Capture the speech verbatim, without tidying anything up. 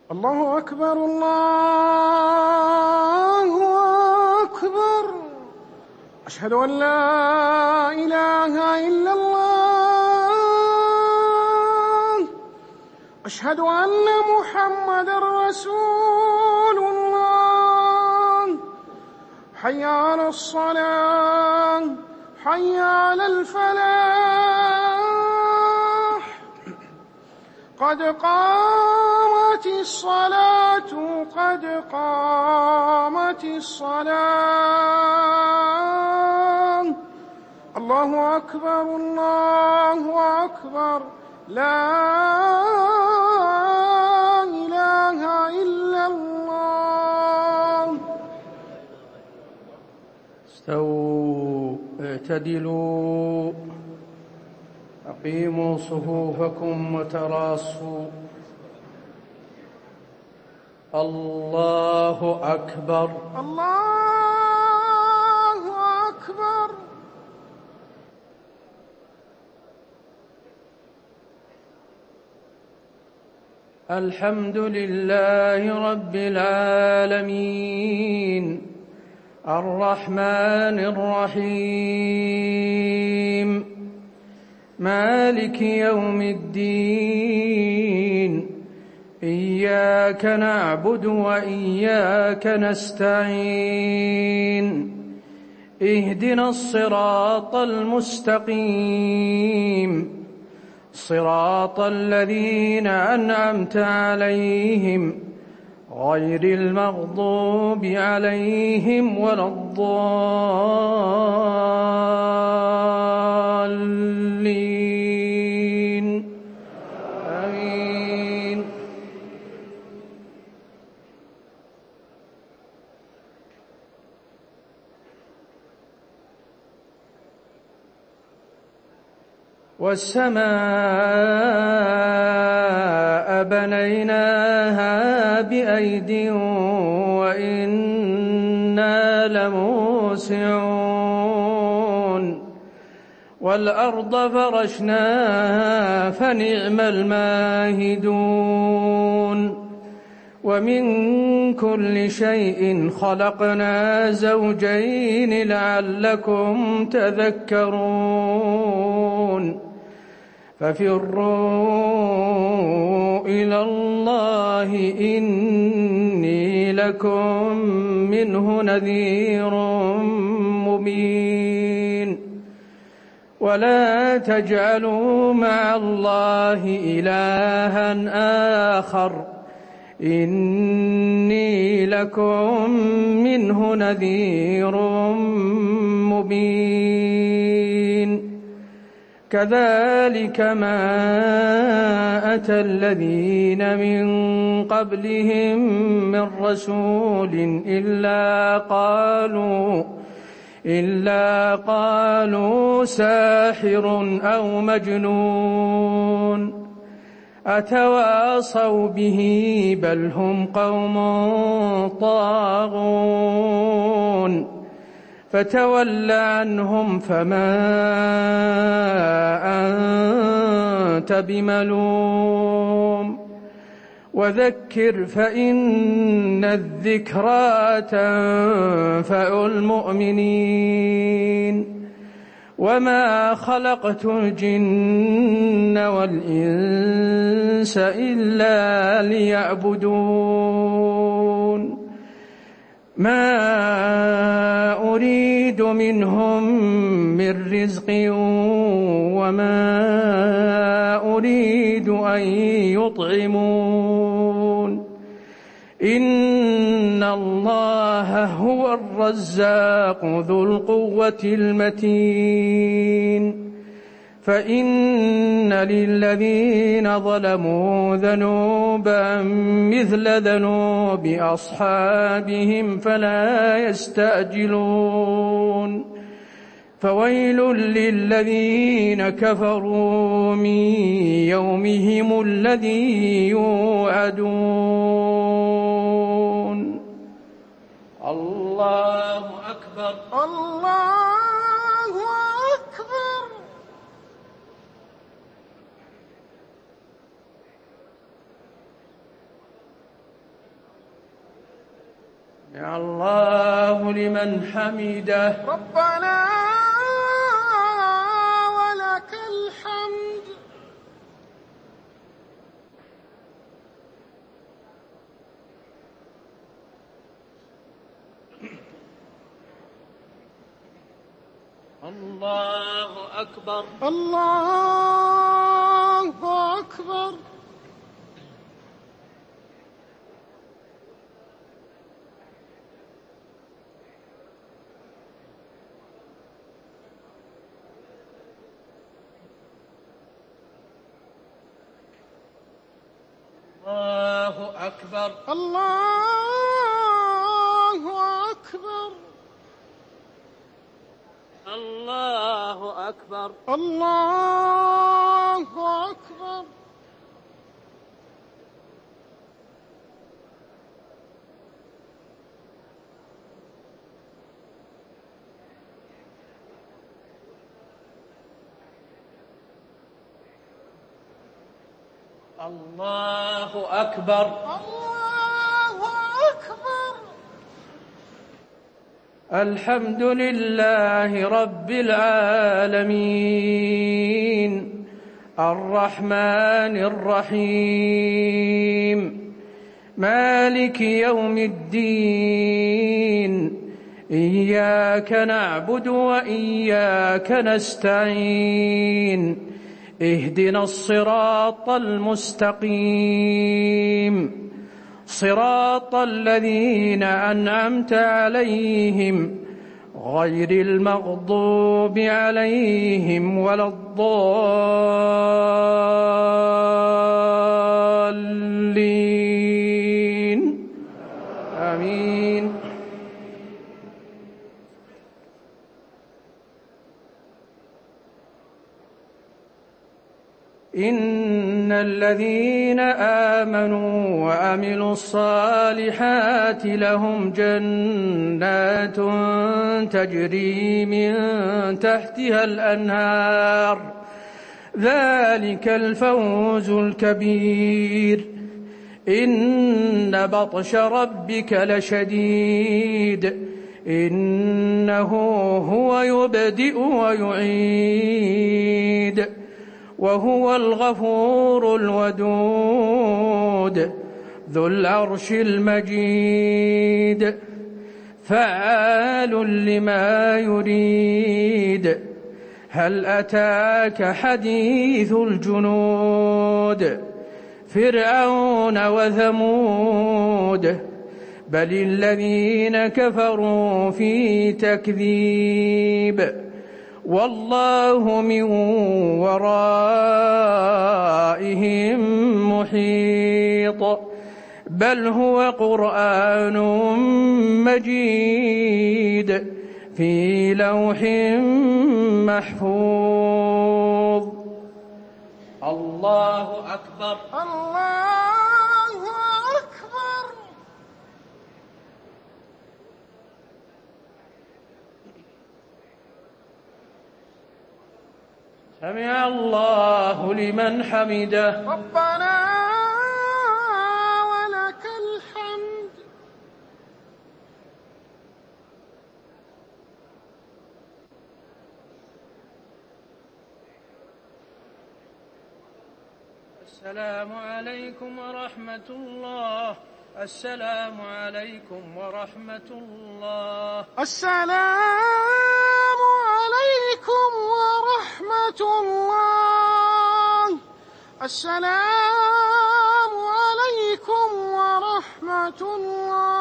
الله أكبر الله أكبر. أشهد أن لا إله إلا الله. أشهد أن محمدًا رسول الله. حي على الصلاة حي على الفلاح. قد قامت الصلاة قد قامت الصلاة. الله أكبر الله أكبر. لا إله إلا الله. استووا اعتدلوا أقيموا صفوفكم وتراصوا. الله أكبر الله أكبر. الحمد لله رب العالمين الرحمن الرحيم مالك يوم الدين. إياك نعبد وإياك نستعين. اهدنا الصراط المستقيم صراط الذين أنعمت عليهم غير المغضوب عليهم ولا الضالين. آمين. والسماء بنيناها بأيد وإنا لموسعون. والأرض فرشناها فنعم الماهدون. ومن كل شيء خلقنا زوجين لعلكم تذكرون. ففروا إلى الله إني لكم منه نذير مبين. ولا تجعلوا مع الله إلها آخر إني لكم منه نذير مبين. كذلك ما أتى الذين من قبلهم من رسول إلا قالوا إلا قالوا ساحر أو مجنون. أتواصوا به بل هم قوم طاغون. فتول عنهم فما أنت بملوم. وذكر فإن الذكرى تنفع المؤمنين. وما خلقت الجن والإنس إلا ليعبدون. ما أريد منهم من رزق وما أريد أن يطعمون. إن الله هو الرزاق ذو القوة المتين. فإن للذين ظلموا ذنوبا مثل ذنوب أصحابهم فلا يستعجلون. فويل للذين كفروا من يومهم الذي يوعدون. الله أكبر الله أكبر. سمع الله لمن حمده. ربنا ولك الحمد. الله أكبر. الله أكبر. الله أكبر. الله أكبر. الله أكبر. الله أكبر. الله أكبر. الله أكبر. الحمد لله رب العالمين الرحمن الرحيم مالك يوم الدين إياك نعبد وإياك نستعين اهدنا الصراط المستقيم صراط الذين أنعمت عليهم غير المغضوب عليهم ولا الضالين آمين. إن الذين آمنوا وعملوا الصالحات لهم جنات تجري من تحتها الأنهار ذلك الفوز الكبير. إن بطش ربك لشديد إنه هو يبدئ ويعيد وهو الغفور الودود ذو العرش المجيد فعال لما يريد. هل أتاك حديث الجنود فرعون وثمود بل الذين كفروا في تكذيب والله من ورائهم محيط بل هو قرآن مجيد في لوح محفوظ. الله أكبر. الله أكبر. سمع الله لمن حمده. ربنا ولك الحمد. السلام عليكم ورحمة الله. السلام عليكم ورحمة الله. السلام عليكم ورحمة الله. السلام عليكم ورحمة الله.